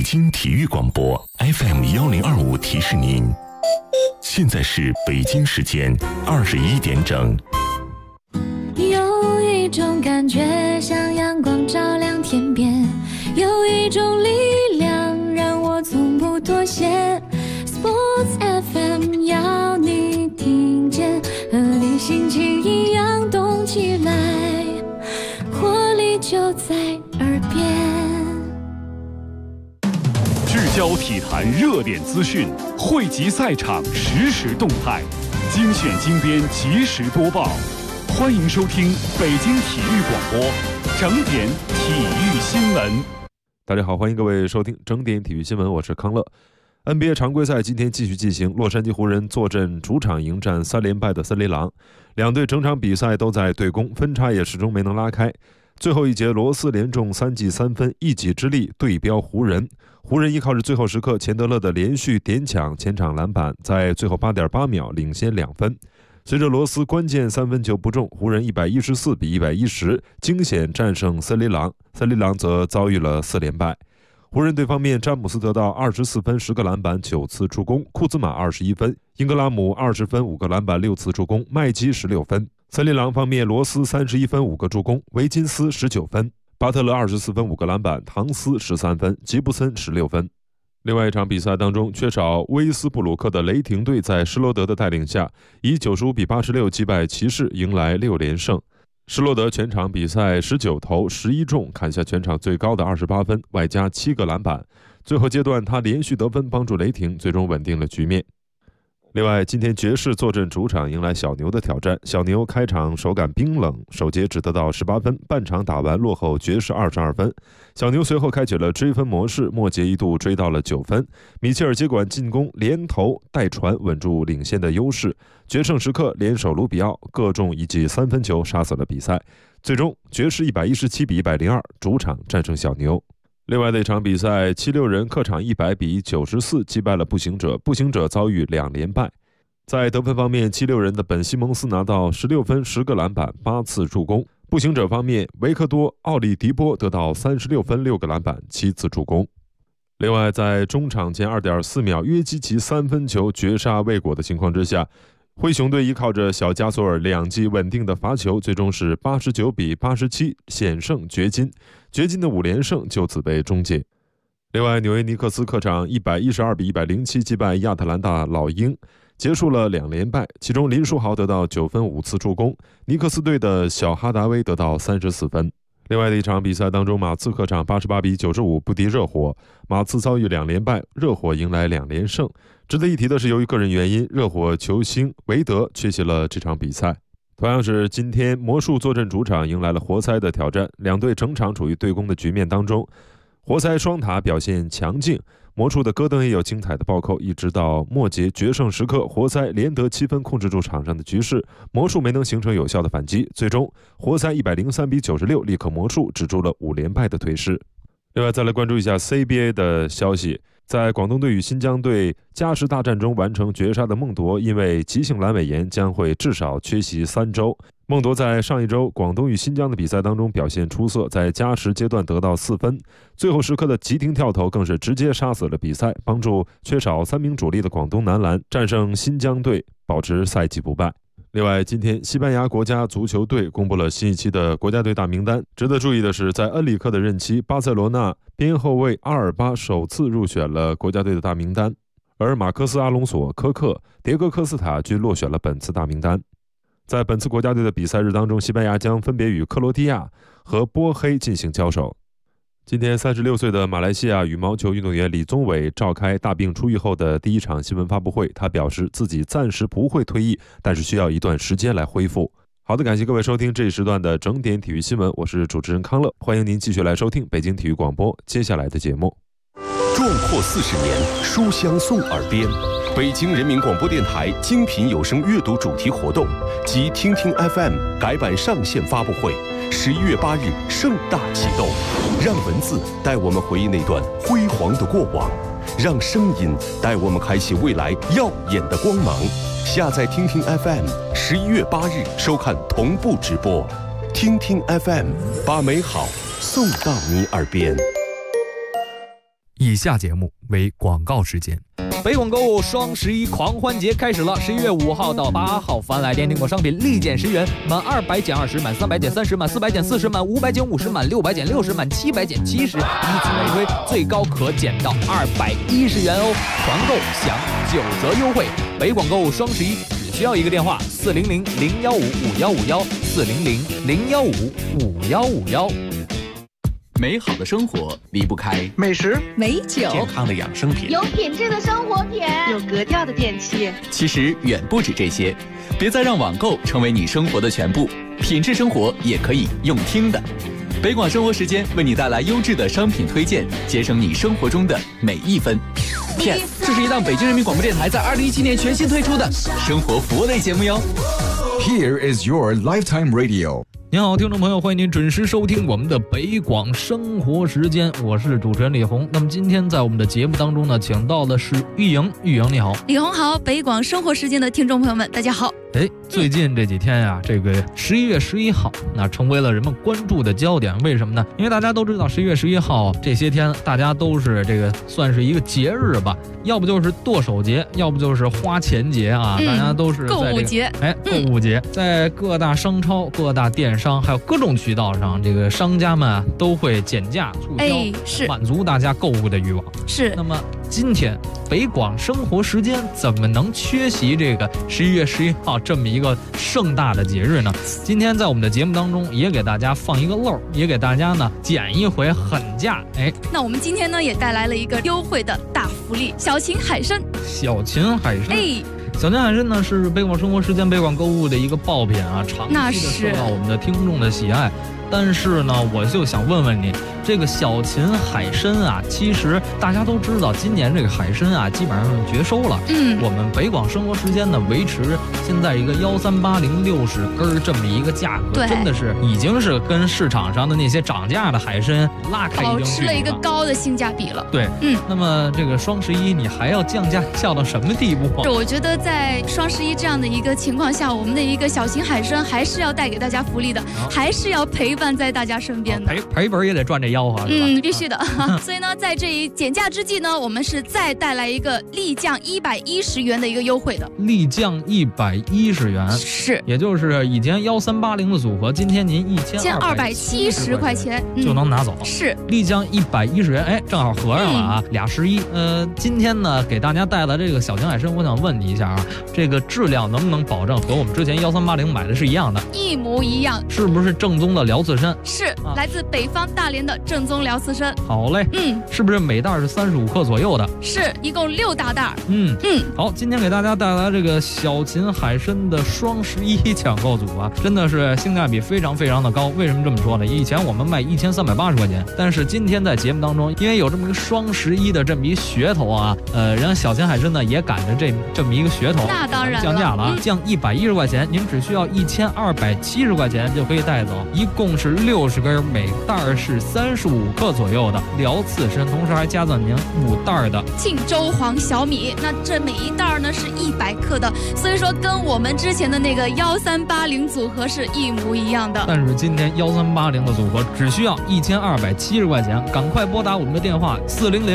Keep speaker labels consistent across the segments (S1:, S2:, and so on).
S1: 北京体育广播 FM1025提示您，现在是北京时间21点整。
S2: 有一种感觉像阳光照亮天边，有一种力量让我从不妥协。Sports FM 要你听见，和你心情一样动起来，活力就在耳边。
S3: 聚焦体坛热点资讯，汇集赛场实时动态，精选精编即时播报。欢迎收听北京体育广播整点体育新闻。
S4: 大家好，欢迎各位收听整点体育新闻，我是康乐。NBA 常规赛今天继续进行，洛杉矶湖人坐镇主场迎战3连败的森林狼，两队整场比赛都在对攻，分差也始终没能拉开。最后一节，罗斯连中3记3分，一己之力对标湖人。湖人依靠着最后时刻钱德勒的连续点抢前场篮板，在最后 8.8 秒领先2分。随着罗斯关键3分球不中，湖人114比110惊险战胜森林狼，森林狼则遭遇了4连败。湖人队方面，詹姆斯得到24分10个篮板9次助攻，库兹马21分，英格拉姆20分5个篮板6次助攻，麦基16分。森林狼方面，罗斯31分5个助攻，维金斯19分，巴特勒24分5个篮板，唐斯13分，吉布森16分。另外一场比赛当中，缺少威斯布鲁克的雷霆队在施罗德的带领下，以95比86击败骑士，迎来6连胜。施罗德全场比赛19投11中，砍下全场最高的28分，外加7个篮板。最后阶段他连续得分，帮助雷霆最终稳定了局面。另外，今天爵士坐镇主场迎来小牛的挑战。小牛开场手感冰冷，首节只得到18分，半场打完落后爵士22分。小牛随后开启了追分模式，末节一度追到了9分。米切尔接管进攻，连投带传稳住领先的优势。决胜时刻联手卢比奥各中一记3分球，杀死了比赛。最终爵士117比102主场战胜小牛。另外的一场比赛，76人客场100比94击败了步行者，步行者遭遇2连败。在得分方面，76人的本西蒙斯拿到16分10个篮板8次助攻，步行者方面，维克多·奥利迪波得到36分6个篮板7次助攻。另外，在中场前 2.4 秒约基奇3分球绝杀未果的情况之下，灰熊队依靠着小加索尔2记稳定的罚球，最终是89比87险胜掘金，掘金的5连胜就此被终结。另外，纽约尼克斯客场112比107击败亚特兰大老鹰，结束了2连败，其中林书豪得到9分5次助攻，尼克斯队的小哈达威得到34分。另外的一场比赛当中，马刺客场88比95不敌热火，马刺遭遇2连败，热火迎来2连胜。值得一提的是，由于个人原因，热火球星韦德缺席了这场比赛。同样是今天，魔术坐镇主场迎来了活塞的挑战，两队整场处于对攻的局面当中。活塞双塔表现强劲，魔术的戈登也有精彩的暴扣，一直到末节决胜时刻，活塞连得7分控制住场上的局势，魔术没能形成有效的反击，最终活塞103比96力克魔术，止住了5连败的颓势。另外再来关注一下 CBA 的消息，在广东队与新疆队加时大战中完成绝杀的孟铎，因为急性阑尾炎将会至少缺席3周。孟铎在上一周广东与新疆的比赛当中表现出色，在加时阶段得到4分，最后时刻的急停跳投更是直接杀死了比赛，帮助缺少3名主力的广东男篮战胜新疆队，保持赛季不败。另外，今天西班牙国家足球队公布了新一期的国家队大名单。值得注意的是，在恩里克的任期，巴塞罗那边后卫阿尔巴首次入选了国家队的大名单，而马克斯·阿隆索、科克、迭戈·科斯塔均落选了本次大名单。在本次国家队的比赛日当中，西班牙将分别与克罗地亚和波黑进行交手。今天36岁的马来西亚羽毛球运动员李宗伟召开大病初愈后的第一场新闻发布会，他表示自己暂时不会退役，但是需要一段时间来恢复。好的，感谢各位收听这一时段的整点体育新闻，我是主持人康乐，欢迎您继续来收听北京体育广播接下来的节目。
S1: 壮阔40年，书香送耳边。北京人民广播电台精品有声阅读主题活动及听听 FM 改版上线发布会11月8日盛大启动，让文字带我们回忆那段辉煌的过往，让声音带我们开启未来耀眼的光芒。下载听听 FM，11月8日收看同步直播。听听 FM， 把美好送到你耳边。
S5: 以下节目为广告时间。
S6: 北广购物双11狂欢节开始了，11月5号到8号，凡来电订购商品立减10元，满200减20，满300减30，满400减40，满500减50，满600减60，满700减70，以此类推，最高可减到210元哦！团购享9折优惠。北广购物双11只需要一个电话：400-015-5151，400-015-5151。
S7: 美好的生活离不开
S8: 美食、
S9: 美酒、
S7: 健康的养生品，
S10: 有品质的生活品，
S8: 有格调的电器。
S7: 其实远不止这些，别再让网购成为你生活的全部，品质生活也可以用听的。北广生活时间为你带来优质的商品推荐，节省你生活中的每一分。PS， 这是一档北京人民广播电台在2017年全新推出的生活服务类节目哟。
S11: Here is your lifetime radio。
S6: 您好，听众朋友，欢迎您准时收听我们的北广生活时间，我是主持人李红。那么今天在我们的节目当中呢，请到的是玉莹，玉莹你好。
S2: 李红好，北广生活时间的听众朋友们，大家好。
S6: 最近这几天呀，这个11月11号，那成为了人们关注的焦点。为什么呢？因为大家都知道11月11号这些天，大家都是这个算是一个节日吧，要不就是剁手节，要不就是花钱节啊，大家都是在、购物节。购物节，在各大商超、各大电商还有各种渠道上，这个商家们啊都会减价促销，
S2: 是
S6: 满足大家购物的欲望。
S2: 是。
S6: 那么今天北广生活时间怎么能缺席这个11月11号这么一个盛大的节日呢？今天在我们的节目当中也给大家放一个漏，也给大家呢减一回狠价。
S2: 那我们今天呢也带来了一个优惠的大福利，小秦海参。
S6: 小秦海参。小秦海参呢是北广生活时间北广购物的一个爆品啊，长期的受到我们的听众的喜爱。但是呢，我就想问问你，这个小秦海参啊，其实大家都知道，今年这个海参啊，基本上绝收了。我们北广生活时间呢，维持现在一个13806根这么一一个价格，真的是已经是跟市场上的那些涨价的海参拉开一定距离了，保
S2: 持了一个高的性价比了。
S6: 对，那么这个双11你还要降价降到什么地步？
S2: 我觉得在双11这样的一个情况下，我们的一个小型海参还是要带给大家福利的，还是要陪伴在大家身边的。
S6: 赔本也得赚这吆喝，是吧？
S2: 必须的。所以呢，在这一减价之际呢，我们是再带来一个立降110元的一个优惠的。
S6: 立降110元，
S2: 是，
S6: 也就是以前1380的组合，今天您
S2: 1270块钱
S6: 就能拿走。
S2: 是，
S6: 立降110元，哎，正好合上了啊，俩11。今天呢，给大家带来这个小型海参，我想问你一下啊，这个质量能不能保证和我们之前1380买的是一样的？
S2: 一模一样。
S6: 是不是正宗的辽刺参？
S2: 是，来自北方大连的正宗辽刺参。
S6: 好嘞，是不是每袋是35克左右的？
S2: 是，一共6大袋。
S6: 好，今天给大家带来这个小秦海参的双11抢购组啊，真的是性价比非常非常的高。为什么这么说呢？以前我们卖1380块钱，但是今天在节目当中，因为有这么一个双11的这么一噱头啊，人家小秦海参呢也赶着这么一个噱头，
S2: 那当然
S6: 降价了，降110块钱，您只需要1270块钱就可以带走，一共是60根，每袋是35克左右的辽刺参，同时还加赠您5袋的
S2: 庆州黄小米。那这每一袋呢是100克的，所以说跟我们之前的那个1380组合是一模一样的。
S6: 但是今天1380的组合只需要1270块钱，赶快拨打我们的电话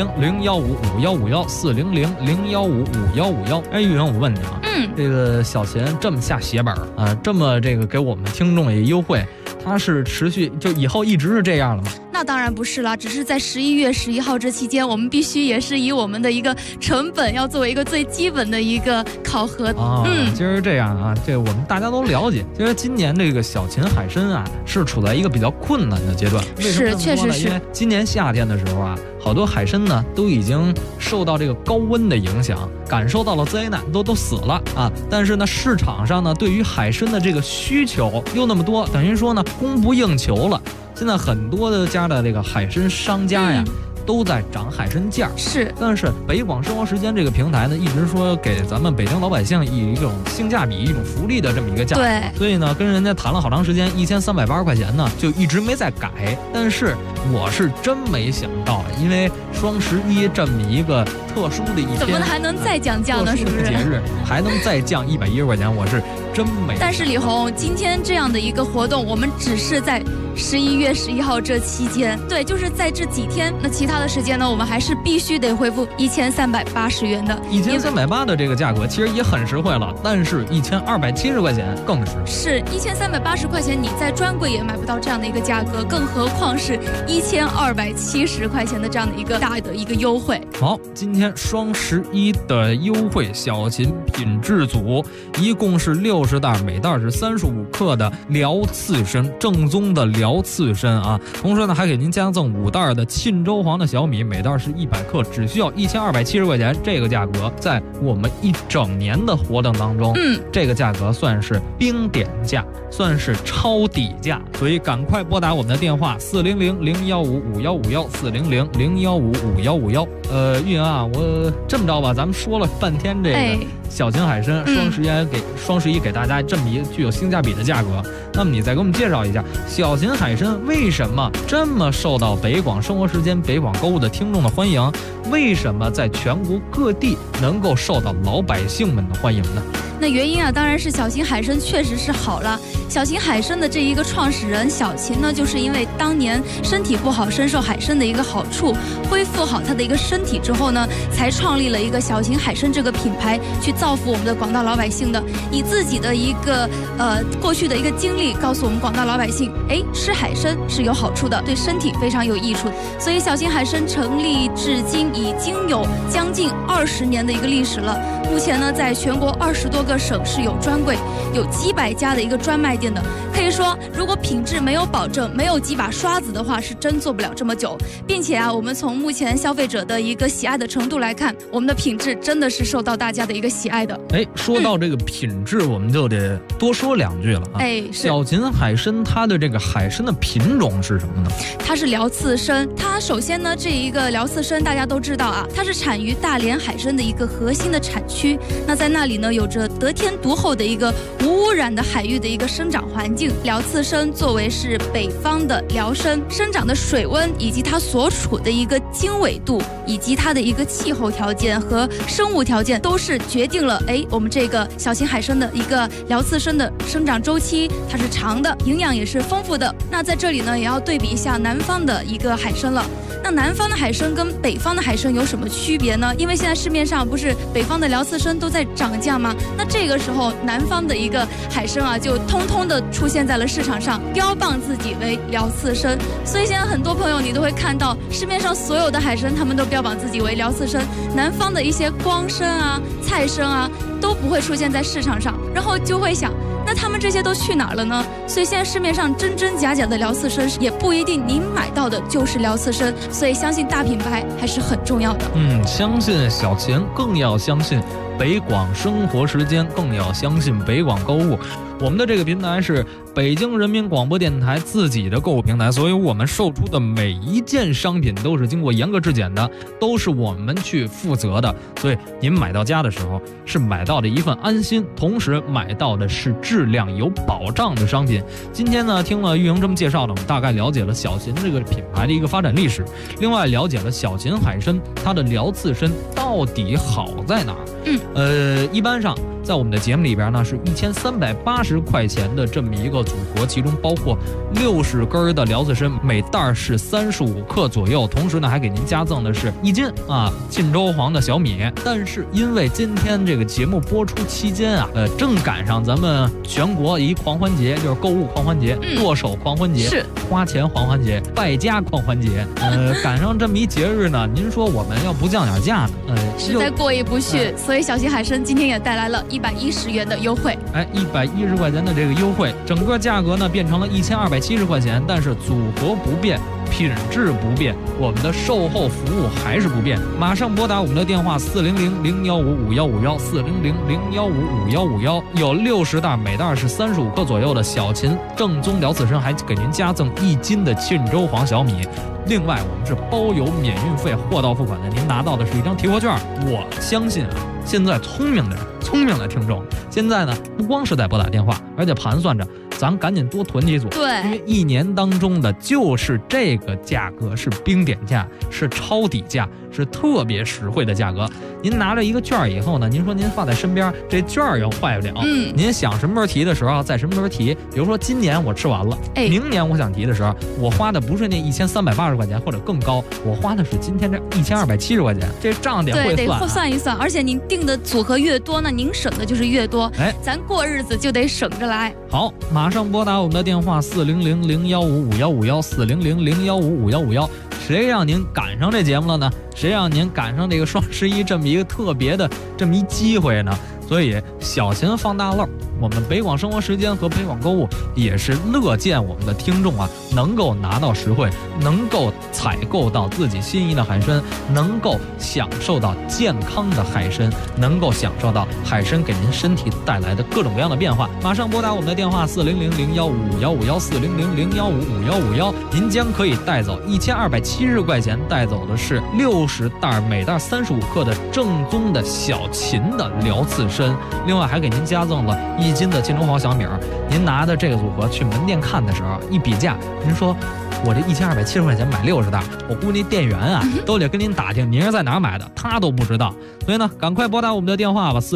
S6: 400-015-5151，400-015-5151。哎，玉莹，我问你啊，这个小秦这么下血本啊，这么这个给我们听众也优惠，它是持续就以后一直是这样了吗？
S2: 那当然不是啦，只是在11月11号这期间，我们必须也是以我们的一个成本要作为一个最基本的一个考核。
S6: 其实这样啊，这我们大家都了解。其实今年这个小秦海参啊，是处在一个比较困难的阶段。为什么这么说呢？
S2: 确实是，
S6: 因为今年夏天的时候啊，好多海参呢都已经受到这个高温的影响，感受到了灾难，都死了啊。但是呢，市场上呢对于海参的这个需求又那么多，等于说呢供不应求了。现在很多的家的这个海参商家呀，都在涨海参价。
S2: 是，
S6: 但是北广生活时间这个平台呢，一直说给咱们北京老百姓以一种性价比、一种福利的这么一个价格。
S2: 对，
S6: 所以呢，跟人家谈了好长时间，1380块钱呢，就一直没再改。但是我是真没想到，因为双11这么一个特殊的一天，
S2: 怎么还能再降价呢？是不是？
S6: 节日还能再降110块钱，我是真美。
S9: 但是李红，今天这样的一个活动，我们只是在11月11号这期间，对，就是在这几天。那其他的时间呢，我们还是必须得恢复1380元的。
S6: 1380的这个价格其实也很实惠了，但是1270块钱更实惠。
S9: 是1380块钱，你在专柜也买不到这样的一个价格，更何况是1270块钱的这样的一个大的一个优惠。
S6: 好，今天双11的优惠，小秦品质组一共是60袋，每袋是35克的辽刺参，正宗的辽刺参啊。同时呢，还给您加赠5袋的沁州黄的小米，每袋是100克，只需要1270块钱。这个价格在我们一整年的活动当中，这个价格算是冰点价，算是超底价。所以赶快拨打我们的电话400-015-5151，400-015-5151。玉莹啊，我这么着吧，咱们说了半天这个小秦海参，双11给大家这么一个具有性价比的价格。那么你再给我们介绍一下小秦海参为什么这么受到北广生活时间、北广购物的听众的欢迎？为什么在全国各地能够受到老百姓们的欢迎呢？
S9: 那原因啊，当然是小秦海参确实是好了。小秦海参的这一个创始人小秦呢，就是因为当年身体不好，深受海参的一个好处，恢复好他的一个身体之后呢，才创立了一个小秦海参这个品牌，去造福我们的广大老百姓的。以自己的一个过去的一个经历，告诉我们广大老百姓，吃海参是有好处的，对身体非常有益处。所以小秦海参成立至今已经有将近20年的一个历史了。目前呢，在全国20多个省市有专柜，有几百家的一个专卖店的。可以说，如果品质没有保证，没有几把刷子的话，是真做不了这么久。并且啊，我们从目前消费者的一个喜爱的程度来看，我们的品质真的是受到大家的一个喜爱的。
S6: 说到这个品质，我们就得多说2句了啊。小秦海参它的这个海参的品种是什么呢？
S9: 它是辽刺参。它首先呢，这一个辽刺参大家都知道啊，它是产于大连海参的一个核心的产区。那在那里呢，有着得天独厚的一个无污染的海域的一个生长环境。辽刺参作为是北方的辽参，生长的水温以及它所处的一个经纬度，以及它的一个气候条件和生物条件，都是决定了我们这个小秦海参的一个辽刺参的生长周期，它是长的，营养也是丰富的。那在这里呢，也要对比一下南方的一个海参了。那南方的海参跟北方的海参有什么区别呢？因为现在市面上不是北方的辽刺参都在涨价吗？那这个时候南方的一个海参啊，就通通的出现在了市场上，标榜自己为辽刺参。所以现在很多朋友你都会看到市面上所有的海参，他们都标榜自己为辽刺参，南方的一些光参啊、菜参啊都不会出现在市场上，然后就会想，那他们这些都去哪儿了呢？所以现在市面上真真假假的辽刺参也不一定您买到的就是辽刺参，所以相信大品牌还是很重要的。
S6: 相信小秦，更要相信北广生活时间，更要相信北广购物。我们的这个平台是北京人民广播电台自己的购物平台，所以我们售出的每一件商品都是经过严格质检的，都是我们去负责的。所以您买到家的时候是买到的一份安心，同时买到的是质量有保障的商品。今天呢，听了玉莹这么介绍呢，我们大概了解了小秦这个品牌的一个发展历史，另外了解了小秦海参它的辽刺参到底好在哪儿。一般上在我们的节目里边呢，是1380块钱的这么一个组合，其中包括60根的辽刺参，每袋是35克左右，同时呢还给您加赠的是1斤沁州黄的小米。但是因为今天这个节目播出期间正赶上咱们全国一狂欢节，就是购物狂欢节、剁手狂欢节、
S9: 是
S6: 花钱狂欢节、败家狂欢节，赶上这么一节日呢，您说我们要不降点价呢，
S9: 实在过意不去。所以小秦海参今天也带来了110元的优惠
S6: ，110块钱的这个优惠，整个价格呢变成了1270块钱，但是组合不变，品质不变，我们的售后服务还是不变。马上拨打我们的电话400-015-5151，400-015-5151，有60袋，每袋是35克左右的小秦正宗辽刺参，还给您加赠1斤的沁州黄小米。另外我们是包邮免运费，货到付款的，您拿到的是一张提货券。我相信现在聪明的听众，现在呢不光是在拨打电话，而且盘算着咱赶紧多囤几组，
S9: 对，
S6: 因为1年当中的就是这个价格是冰点价，是抄底价， 是特别实惠的价格。您拿着一个券以后呢，您说您放在身边，这券又坏不了。您想什么时候提的时候，在什么时候提。比如说今年我吃完了，明年我想提的时候，我花的不是那1380块钱或者更高，我花的是今天这1270块钱，这账得会算。
S9: 对，得算一算。而且您定的组合越多呢，您省的就是越多。咱过日子就得省着来。
S6: 好，马上拨打我们的电话400-015-5151，400-015-5151。谁让您赶上这节目了呢？谁让您赶上这个双11这么一个特别的这么一机会呢？所以小钱放大漏，我们北广生活时间和北广购物也是乐见我们的听众啊能够拿到实惠，能够采购到自己心仪的海参，能够享受到健康的海参，能够享受到海参给您身体带来的各种各样的变化。马上拨打我们的电话400-015-5151，400-015-5151，您将可以带走1270块钱，带走的是60袋，每袋35克的正宗的小秦的辽刺参。另外还给您加赠了1斤的金龙黄小米。您拿的这个组合去门店看的时候一比价，您说我这1270块钱买60袋，我估计店员啊都得跟您打听您是在哪儿买的，他都不知道。所以呢，赶快拨打我们的电话吧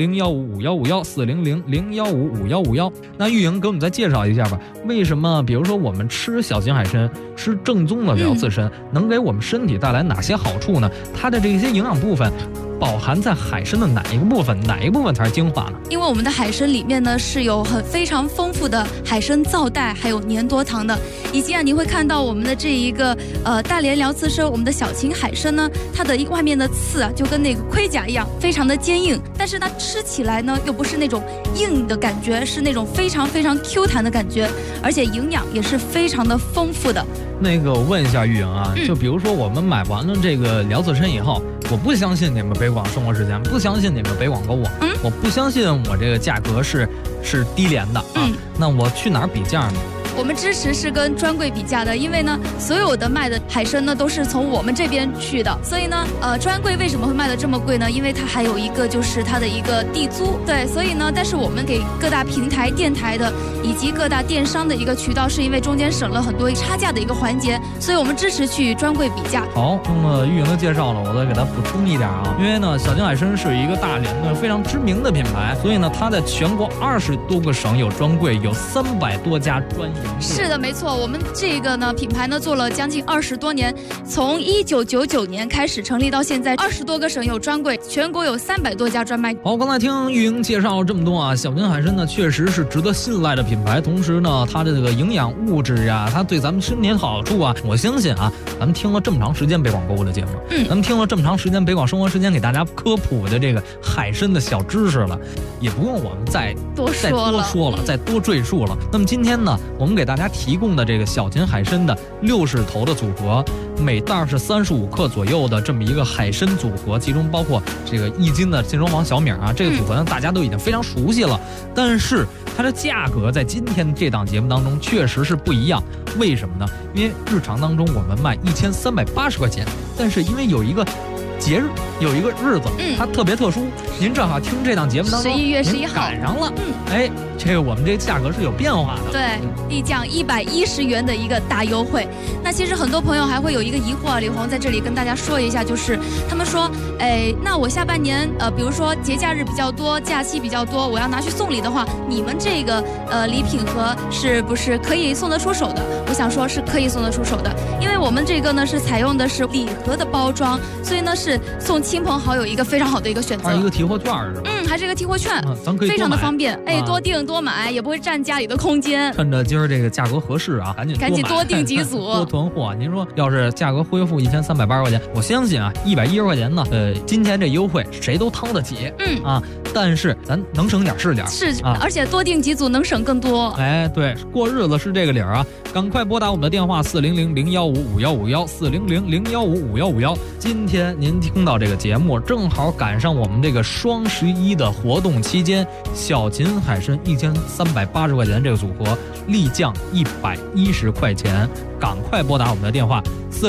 S6: ，400-015-5151，400-015-5151。那玉莹给我们再介绍一下吧，为什么比如说我们吃小型海参，吃正宗的辽刺参，能给我们身体带来哪些好处呢？它的这些营养部分饱含在海参的哪一个部分？哪一个部分才是精华呢？
S9: 因为我们的海参里面呢是有非常丰富的海参皂带，还有粘多糖的，以及你会看到我们的这一个大连辽刺参，我们的小秦海参呢，它的外面的刺就跟那个盔甲一样，非常的坚硬，但是它吃起来呢又不是那种硬的感觉，是那种非常非常 Q 弹的感觉，而且营养也是非常的丰富的。
S6: 那个我问一下玉莹啊，就比如说我们买完了这个辽刺参以后，我不相信你们北广生活时间，不相信你们北广购物，我不相信我这个价格是低廉的啊，那我去哪儿比价呢？
S9: 我们支持是跟专柜比价的，因为呢，所有的卖的海参呢都是从我们这边去的，所以呢，专柜为什么会卖的这么贵呢？因为它还有一个就是它的一个地租，对，所以呢，但是我们给各大平台、电台的以及各大电商的一个渠道，是因为中间省了很多差价的一个环节，所以我们支持去专柜比价。
S6: 好，听了玉莹的介绍了，我再给它补充一点啊，因为呢，小秦海参是一个大连的非常知名的品牌，所以呢，它在全国20多个省有专柜，有300多家专营。
S9: 是的，没错，我们这个呢品牌呢做了将近20多年，从1999年开始成立到现在，20多个省有专柜，全国有300多家专卖。
S6: 好，刚才听玉莹介绍这么多啊，小秦海参呢确实是值得信赖的品牌，同时呢，它的这个营养物质呀，它对咱们身体的好处啊，我相信啊，咱们听了这么长时间北广购物的节目，咱们听了这么长时间北广生活时间给大家科普的这个海参的小知识了，也不用我们再多说了，再多赘述了。那么今天呢，我们给大家提供的这个小秦海参的60头的组合，每袋是35克左右的这么一个海参组合，其中包括这个1斤的金龙黄小米啊，这个组合呢大家都已经非常熟悉了，但是它的价格在今天这档节目当中确实是不一样。为什么呢？因为日常当中我们卖1380块钱，但是因为有一个节日，有一个日子，它特别特殊，您正好听这档节目当中
S9: 11月11号
S6: 赶上了，这个我们这个价格是有变化的，
S9: 对，立降110元的一个大优惠。那其实很多朋友还会有一个疑惑，李红在这里跟大家说一下，就是他们说，那我下半年比如说节假日比较多，假期比较多，我要拿去送礼的话，你们这个礼品盒是不是可以送得出手的？我想说是可以送得出手的，因为我们这个呢是采用的是礼盒的包装，所以呢是送亲朋好友一个非常好的一个选择。
S6: 还是一个提货券是吧？
S9: 还是一个提货券，
S6: 咱可以
S9: 非常的方便，多订多买，也不会占家里的空间。
S6: 趁着今儿这个价格合适啊，赶紧
S9: 多订几组，
S6: 多囤货。您说要是价格恢复1380块钱，我相信啊，110块钱呢，今天这优惠谁都掏得起，但是咱能省点是点，
S9: 而且多订几组能省更多。
S6: 对，过日子是这个理儿啊，赶快拨打我们的电话400-015-5151，400-015-5151。今天您听到这个节目，正好赶上我们这个双11的活动期间，小秦海参1380块钱这个组合立降110块钱，赶快拨打我们的电话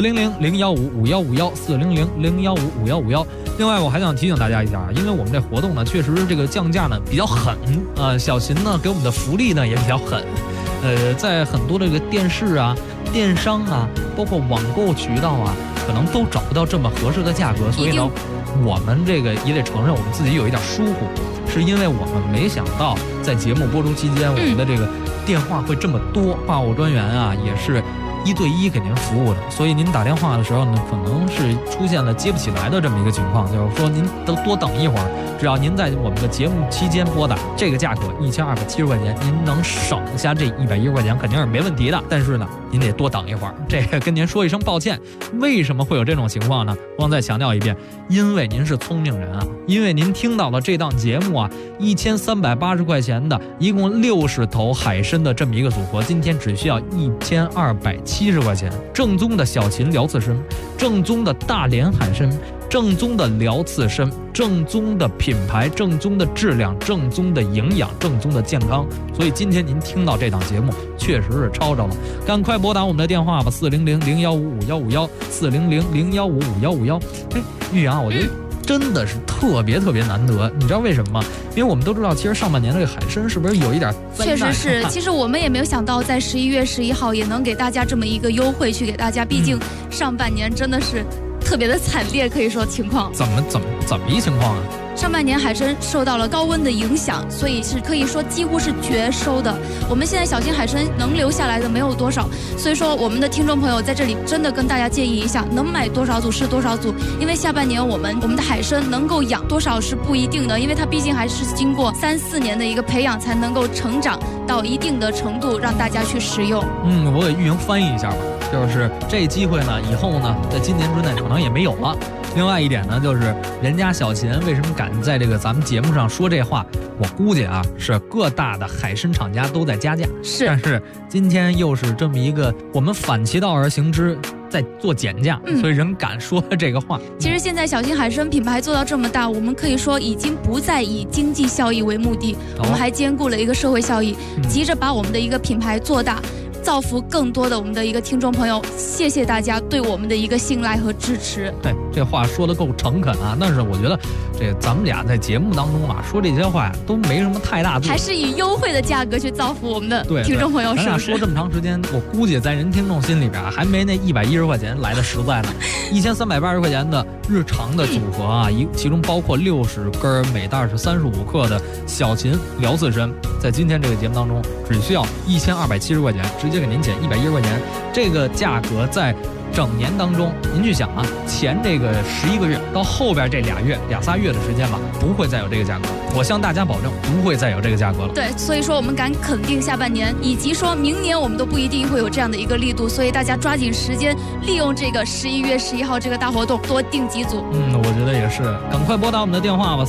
S6: 400-015-5151，400-015-5151。另外我还想提醒大家一下，因为我们这活动呢确实这个降价呢比较狠，小秦呢给我们的福利呢也比较狠，在很多的这个电视啊、电商啊，包括网购渠道啊， 可能都找不到这么合适的价格，所以呢，我们这个也得承认我们自己有一点疏忽，是因为我们没想到在节目播出期间，我们的这个电话会这么多，话务专员啊也是1对1给您服务的，所以您打电话的时候呢，可能是出现了接不起来的这么一个情况，就是说您都多等一会儿，只要您在我们的节目期间拨打，这个价格1270块钱，您能省下这110块钱肯定是没问题的。但是呢，您得多等一会儿，这个跟您说一声抱歉。为什么会有这种情况呢？光再强调一遍，因为您是聪明人啊，因为您听到了这档节目啊，1380块钱的，一共60头海参的这么一个组合，今天只需要1270块钱，正宗的小秦辽刺参，正宗的大连海参，正宗的辽刺参，正宗的品牌，正宗的质量，正宗的营养，正宗的健康。所以今天您听到这档节目确实是抄着了，赶快拨打我们的电话吧，400-015-5151，400-015-5151。玉阳，我觉得真的是特别难得，你知道为什么吗？因为我们都知道，其实上半年这个海参是不是有一点灾难？
S9: 确实是，其实我们也没有想到，在11月11号也能给大家这么一个优惠，去给大家，毕竟上半年真的是特别的惨烈，可以说情况。
S6: 怎么一情况啊？
S9: 上半年海参受到了高温的影响，所以是可以说几乎是绝收的。我们现在小型海参能留下来的没有多少，所以说我们的听众朋友在这里真的跟大家建议一下，能买多少组是多少组，因为下半年我们的海参能够养多少是不一定的，因为它毕竟还是经过3-4年的一个培养才能够成长到一定的程度，让大家去食用。
S6: 我给玉莹翻译一下吧，就是这机会呢，以后呢，在今年之内可能也没有了。另外一点呢，就是人家小秦为什么敢在这个咱们节目上说这话，我估计啊，是各大的海参厂家都在加价，但是今天又是这么一个我们反其道而行之，在做减价，所以人敢说这个话。
S9: 其实现在小型海参品牌做到这么大，我们可以说已经不再以经济效益为目的，我们还兼顾了一个社会效益，急着把我们的一个品牌做大，造福更多的我们的一个听众朋友。谢谢大家对我们的一个信赖和支持。
S6: 对，这话说得够诚恳啊！但是我觉得这咱们俩在节目当中啊说这些话都没什么太大作用，
S9: 还是以优惠的价格去造福我们的听众朋友，是不是？
S6: 说这么长时间，我估计在人听众心里边还没那110块钱来的实在呢。1380块钱的日常的组合啊，其中包括60根，每袋是35克的小秦辽刺参，在今天这个节目当中只需要1270块钱，直接给您减110块钱。这个价格在整年当中，您去想啊，前这个11个月到后边这2-3月的时间吧，不会再有这个价格。我向大家保证，不会再有这个价格了。
S9: 对，所以说我们敢肯定下半年，以及说明年我们都不一定会有这样的一个力度，所以大家抓紧时间，利用这个11月11号这个大活动，多订几组。
S6: 我觉得也是，赶快拨打我们的电话吧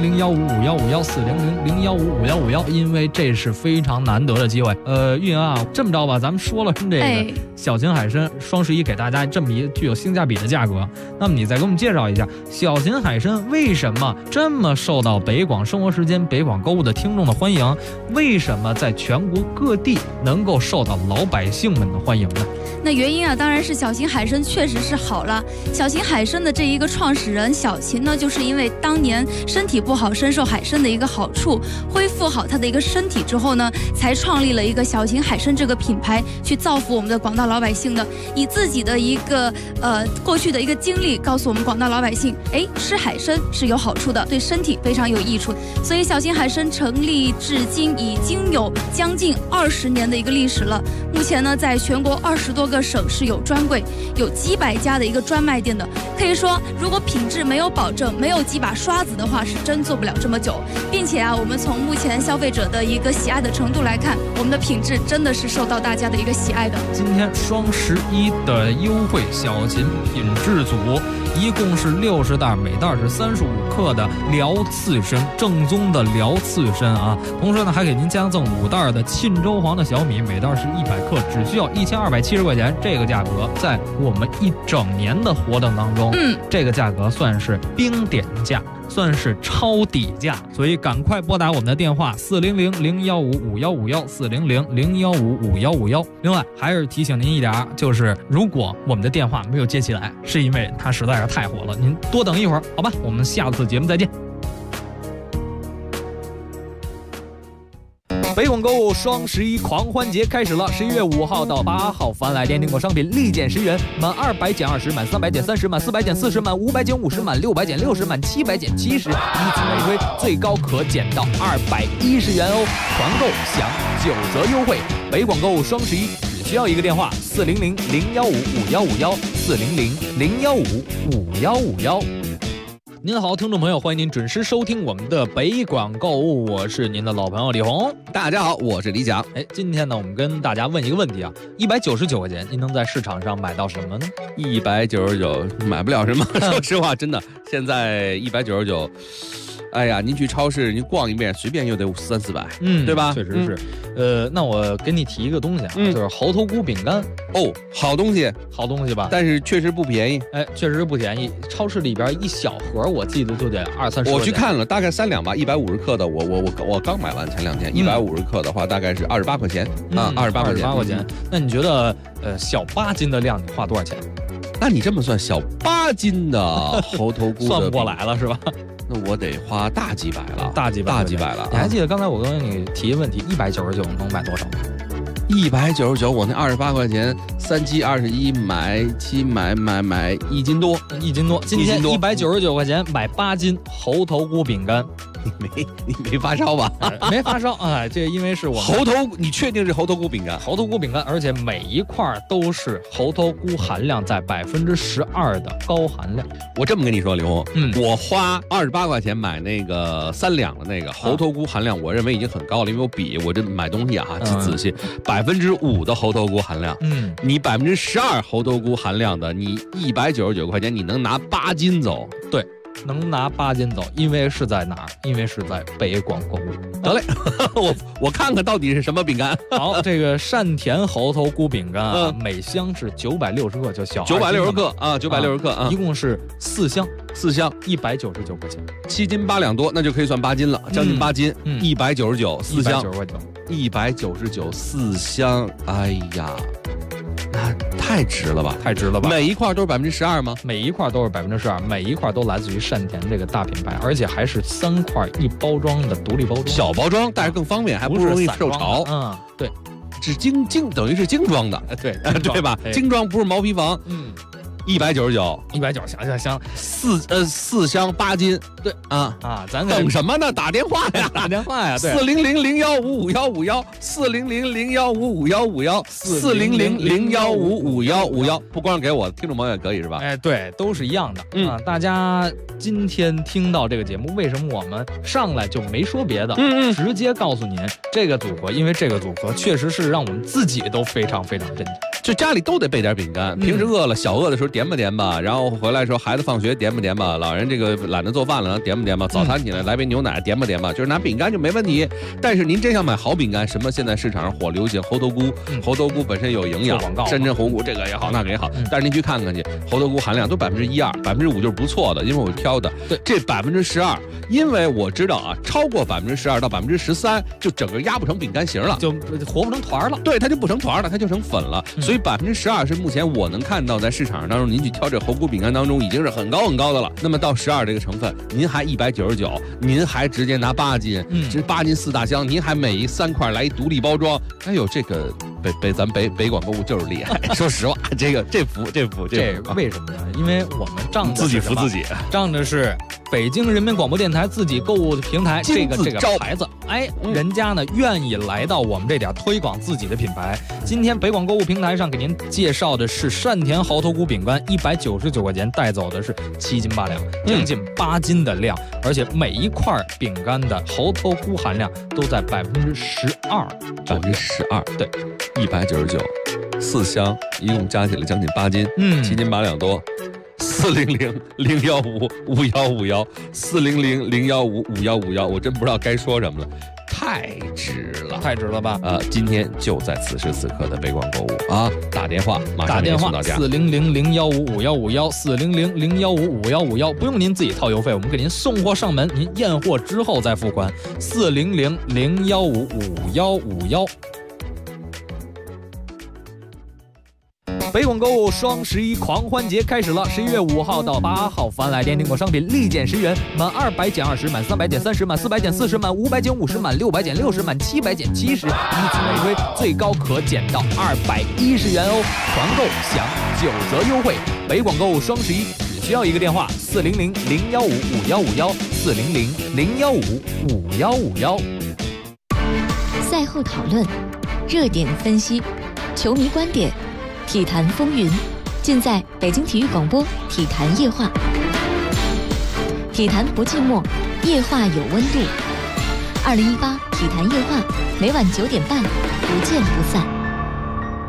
S6: ，400-015-5151，400-015-5151，因为这是非常难得的机会。运营啊，这么着吧，咱们说了这个小秦海参双11给大家这么一具有性价比的价格，那么你再给我们介绍一下小秦海参为什么这么受到北广生活时间、北广购物的听众的欢迎？为什么在全国各地能够受到老百姓们的欢迎呢？
S9: 那原因啊，当然是小秦海参确实是好了。小秦海参的这一个创始人小秦呢，就是因为当年身体不好，深受海参的一个好处，恢复好他的一个身体之后呢，才创立了一个小秦海参这个品牌，去造福我们的广大老百姓的。以自己的一个过去的一个经历，告诉我们广大老百姓，吃海参是有好处的，对身体非常有益处。所以小秦海参成立至今已经有将近20年的一个历史了。目前呢，在全国20多个省市有专柜，有几百家的一个专卖店的。可以说，如果品质没有保证，没有几把刷子的话，是真做不了这么久。并且啊，我们从目前消费者的一个喜爱的程度来看，我们的品质真的是受到大家的一个喜爱的。
S6: 今天双11的优惠小秦品质组，一共是60袋，每袋是35克的辽刺参，正宗的辽刺参啊。同时呢，还给您加赠5袋的沁州黄的小米，每袋是100克，只需要1270块钱。这个价格在我们一整年的活动当中，这个价格算是冰点价，算是超底价，所以赶快拨打我们的电话400-015-5151，400-015-5151。另外还是提醒您一点，就是如果我们的电话没有接起来，是因为它实在是太火了，您多等一会儿，好吧？我们下次节目再见。 北广购物双11狂欢节开始了，11月5号到8号，凡来电订购商品立减10元，满200减20，满300减30，满400减40，满500减50，满600减60，满700减70，以此类推，最高可减到210元哦！团购享9折优惠，北广购物双11只需要一个电话：400-015-5151，400-015-5151。您好，听众朋友，欢迎您准时收听我们的北广购物，我是您的老朋友李红。
S10: 大家好，我是李讲。
S6: 今天呢，我们跟大家问一个问题啊，199块钱，您能在市场上买到什么呢
S10: ？199买不了什么，说实话，真的，现在199。哎呀，您去超市您逛一遍，随便又得300-400，对吧？
S6: 确实是。那我给你提一个东西啊，就是猴头菇饼干。
S10: 哦，好东西
S6: 吧？
S10: 但是确实不便宜。
S6: 确实不便宜。超市里边一小盒，我记得就得20-30。
S10: 我去看了，大概3两吧，150克的。我刚买完前2天，150克的话大概是28块钱啊，28块钱。
S6: 那你觉得小8斤的量你花多少钱？
S10: 那你这么算，小8斤的猴头菇
S6: 算不过来了是吧？
S10: 那我得花大几百了，
S6: 大几百了。你还记得刚才我跟你提问题，199能买多少吗
S10: ？199，我那28块钱，3、7、21，买1斤多
S6: ，1斤多。今天199块钱买8斤猴头菇饼干。
S10: 你没发烧吧？
S6: 没发烧啊，这因为是我
S10: 猴头，你确定是猴头菇饼干？
S6: 猴头菇饼干，而且每一块都是猴头菇含量在12%的高含量。
S10: 我这么跟你说，刘红，我花28块钱买那个3两的那个猴头菇含量，我认为已经很高了，因为我这买东西啊极仔细，5%的猴头菇含量，你12%猴头菇含量的，你199块钱你能拿8斤走，
S6: 对。能拿8斤走，因为是在哪儿？因为是在北广购物。
S10: 得嘞，我看看到底是什么饼干。
S6: 好，这个善甜猴头菇饼干啊，每箱是960克，就小
S10: 960克啊，960克啊，
S6: 一共是4箱
S10: ，199
S6: 块钱
S10: ，7斤8两多，那就可以算8斤了，将近8斤，199 4箱，199 4箱，哎呀。那太值了吧！每一块都是12%吗？
S6: 每一块都是12%，每一块都来自于善甜这个大品牌，而且还是3块1包装的独立包装，
S10: 小包装，但是更方便，还不容易受潮。
S6: 对，
S10: 是等于是精装的，对吧？精装不是毛坯房。199，
S6: 行
S10: ，4箱8斤，对
S6: 咱
S10: 等什么呢？打电话呀，400-015-5151，400-015-5151，400-015-5151，不光是给我，听众朋友也可以是吧？
S6: 对，都是一样的大家今天听到这个节目，为什么我们上来就没说别的，直接告诉您这个组合，因为这个组合确实是让我们自己都非常非常震惊。
S10: 就家里都得备点饼干，平时饿了小饿的时候点吧点吧，然后回来的时候孩子放学点吧点吧，老人这个懒得做饭了点吧点吧，早餐起来来杯牛奶点吧点吧，就是拿饼干就没问题。但是您真想买好饼干，什么现在市场上火流行猴头菇，猴头菇本身有营养，山珍猴菇这个也好那个也好，但是您去看看去，猴头菇含量都1%-2%，5%就是不错的，因为我挑的。对，这12%，因为我知道啊，超过12%到13%，就整个压不成饼干型了，
S6: 就活不成团了。
S10: 对，它就不成团了，它就成粉了。所以12%是目前我能看到在市场上当中，您去挑这猴菇饼干当中已经是很高很高的了。那么到12这个成分，您还199，您还直接拿8斤，这8斤4大箱，您还每3块来一独立包装。哎呦，这个咱北广购物就是厉害。说实话，这服。
S6: 为什么呢？因为我们仗着
S10: 自己服自己，
S6: 仗着是北京人民广播电台自己购物的平台这个牌子，人家呢愿意来到我们这点推广自己的品牌。今天北广购物平台上给您介绍的是善甜猴头菇饼干，199块钱带走的是7斤8两，将近8斤的量，而且每一块饼干的猴头菇含量都在12%，
S10: 对，199 4箱，一共加起来将近8斤，7斤8两多。400-015-5151，400-015-5151，我真不知道该说什么了，太值了吧？今天就在此时此刻的北广购物啊，打电话马上送到家
S6: ，400-015-5151，400-015-5151，不用您自己掏邮费，我们给您送货上门，您验货之后再付款，400-015-5151。 北广购物双11狂欢节开始了，11月5号到8号，凡来电订购商品立减10元，满200减20，满300减30，满400减40，满500减50，满600减60，满700减70，以此类推，最高可减到210元哦！团购享9折优惠。北广购物双11只需要一个电话：400-015-5151，400-015-5151。
S12: 赛后讨论，热点分析，球迷观点，体坛风云，尽在北京体育广播体坛夜话。体坛不寂寞，夜话有温度。2018体坛夜话，每晚9点半，不见不散。